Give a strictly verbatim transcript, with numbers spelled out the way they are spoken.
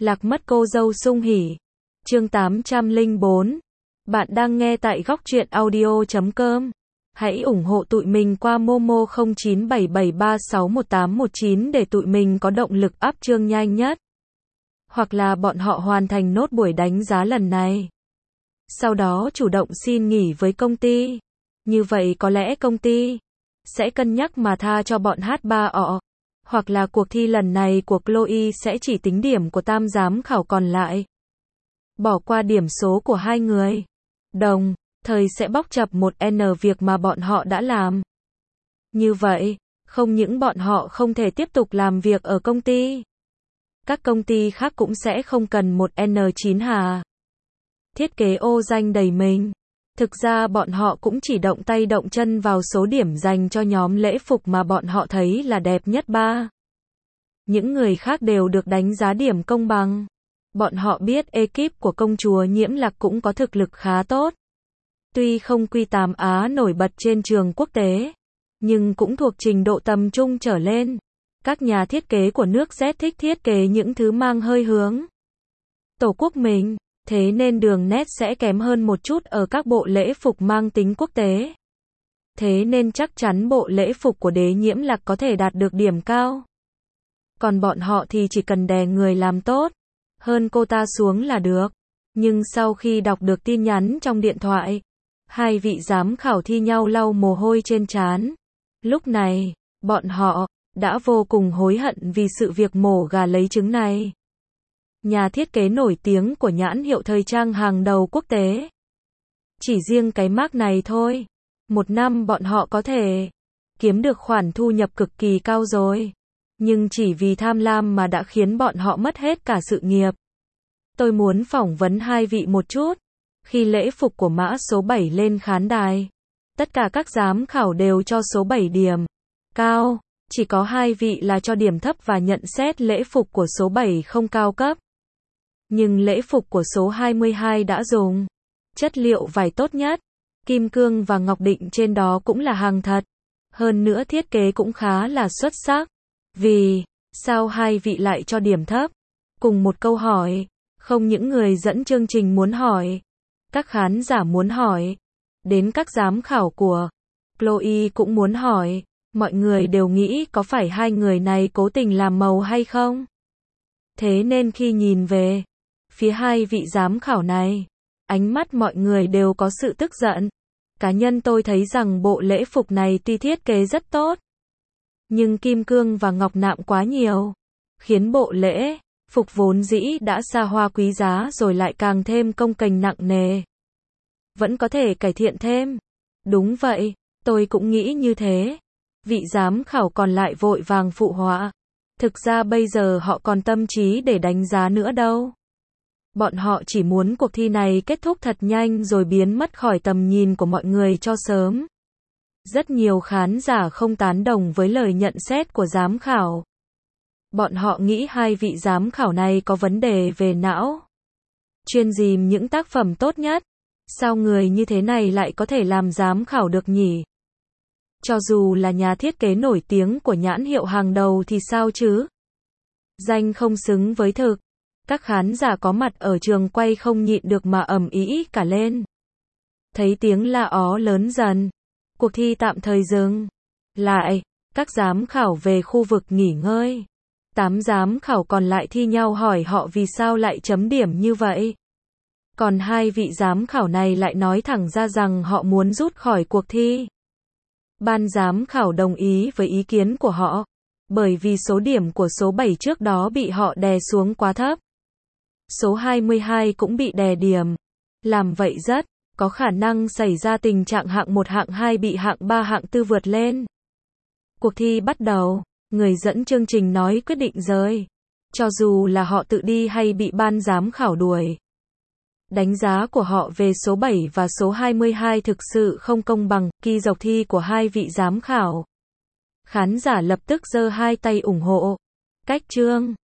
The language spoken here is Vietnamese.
Lạc mất cô dâu sung hỉ. Chương tám trăm lẻ bốn. Bạn đang nghe tại góc truyện audio chấm com. Hãy ủng hộ tụi mình qua Momo không chín bảy bảy ba sáu một tám một chín để tụi mình có động lực up chương nhanh nhất. Hoặc là bọn họ hoàn thành nốt buổi đánh giá lần này. Sau đó chủ động xin nghỉ với công ty. Như vậy có lẽ công ty sẽ cân nhắc mà tha cho bọn hát ba o. Hoặc là cuộc thi lần này của Chloe sẽ chỉ tính điểm của tam giám khảo còn lại. Bỏ qua điểm số của hai người. Đồng thời sẽ bóc chập một N việc mà bọn họ đã làm. Như vậy, không những bọn họ không thể tiếp tục làm việc ở công ty. Các công ty khác cũng sẽ không cần một N chín hà. Thiết kế ô danh đầy mình. Thực ra bọn họ cũng chỉ động tay động chân vào số điểm dành cho nhóm lễ phục mà bọn họ thấy là đẹp nhất ba. Những người khác đều được đánh giá điểm công bằng. Bọn họ biết ekip của công chúa Nhiễm Lạc cũng có thực lực khá tốt. Tuy không quy tám Á nổi bật trên trường quốc tế, nhưng cũng thuộc trình độ tầm trung trở lên. Các nhà thiết kế của nước Z thích thiết kế những thứ mang hơi hướng Tổ quốc mình. Thế nên đường nét sẽ kém hơn một chút ở các bộ lễ phục mang tính quốc tế. Thế nên chắc chắn bộ lễ phục của đế Nhiễm Lạc có thể đạt được điểm cao. Còn bọn họ thì chỉ cần đè người làm tốt hơn cô ta xuống là được. Nhưng sau khi đọc được tin nhắn trong điện thoại, hai vị giám khảo thi nhau lau mồ hôi trên trán. Lúc này, bọn họ đã vô cùng hối hận vì sự việc mổ gà lấy trứng này. Nhà thiết kế nổi tiếng của nhãn hiệu thời trang hàng đầu quốc tế. Chỉ riêng cái mác này thôi, một năm bọn họ có thể kiếm được khoản thu nhập cực kỳ cao rồi. Nhưng chỉ vì tham lam mà đã khiến bọn họ mất hết cả sự nghiệp. Tôi muốn phỏng vấn hai vị một chút. Khi lễ phục của mã số bảy lên khán đài, tất cả các giám khảo đều cho số bảy điểm cao. Chỉ có hai vị là cho điểm thấp và nhận xét lễ phục của số bảy không cao cấp. Nhưng lễ phục của số hai mươi hai đã dùng chất liệu vải tốt nhất. Kim cương và ngọc định trên đó cũng là hàng thật. Hơn nữa thiết kế cũng khá là xuất sắc. Vì sao hai vị lại cho điểm thấp? Cùng một câu hỏi, không những người dẫn chương trình muốn hỏi, các khán giả muốn hỏi, đến các giám khảo của Chloe cũng muốn hỏi, mọi người đều nghĩ có phải hai người này cố tình làm màu hay không? Thế nên khi nhìn về phía hai vị giám khảo này, ánh mắt mọi người đều có sự tức giận. Cá nhân tôi thấy rằng bộ lễ phục này tuy thiết kế rất tốt, nhưng kim cương và ngọc nạm quá nhiều, khiến bộ lễ phục vốn dĩ đã xa hoa quý giá rồi lại càng thêm cồng kềnh nặng nề. Vẫn có thể cải thiện thêm. Đúng vậy, tôi cũng nghĩ như thế. Vị giám khảo còn lại vội vàng phụ họa. Thực ra bây giờ họ còn tâm trí để đánh giá nữa đâu. Bọn họ chỉ muốn cuộc thi này kết thúc thật nhanh rồi biến mất khỏi tầm nhìn của mọi người cho sớm. Rất nhiều khán giả không tán đồng với lời nhận xét của giám khảo. Bọn họ nghĩ hai vị giám khảo này có vấn đề về não. Chuyên dìm những tác phẩm tốt nhất. Sao người như thế này lại có thể làm giám khảo được nhỉ? Cho dù là nhà thiết kế nổi tiếng của nhãn hiệu hàng đầu thì sao chứ? Danh không xứng với thực. Các khán giả có mặt ở trường quay không nhịn được mà ầm ĩ cả lên. Thấy tiếng la ó lớn dần, cuộc thi tạm thời dừng lại, các giám khảo về khu vực nghỉ ngơi. Tám giám khảo còn lại thi nhau hỏi họ vì sao lại chấm điểm như vậy. Còn hai vị giám khảo này lại nói thẳng ra rằng họ muốn rút khỏi cuộc thi. Ban giám khảo đồng ý với ý kiến của họ, bởi vì số điểm của số bảy trước đó bị họ đè xuống quá thấp. Số hai mươi hai cũng bị đè điểm. Làm vậy rất có khả năng xảy ra tình trạng hạng một hạng hai bị hạng ba hạng tư vượt lên. Cuộc thi bắt đầu, người dẫn chương trình nói quyết định rời. Cho dù là họ tự đi hay bị ban giám khảo đuổi. Đánh giá của họ về số bảy và số hai mươi hai thực sự không công bằng, kỳ dọc thi của hai vị giám khảo. Khán giả lập tức giơ hai tay ủng hộ. Cách chương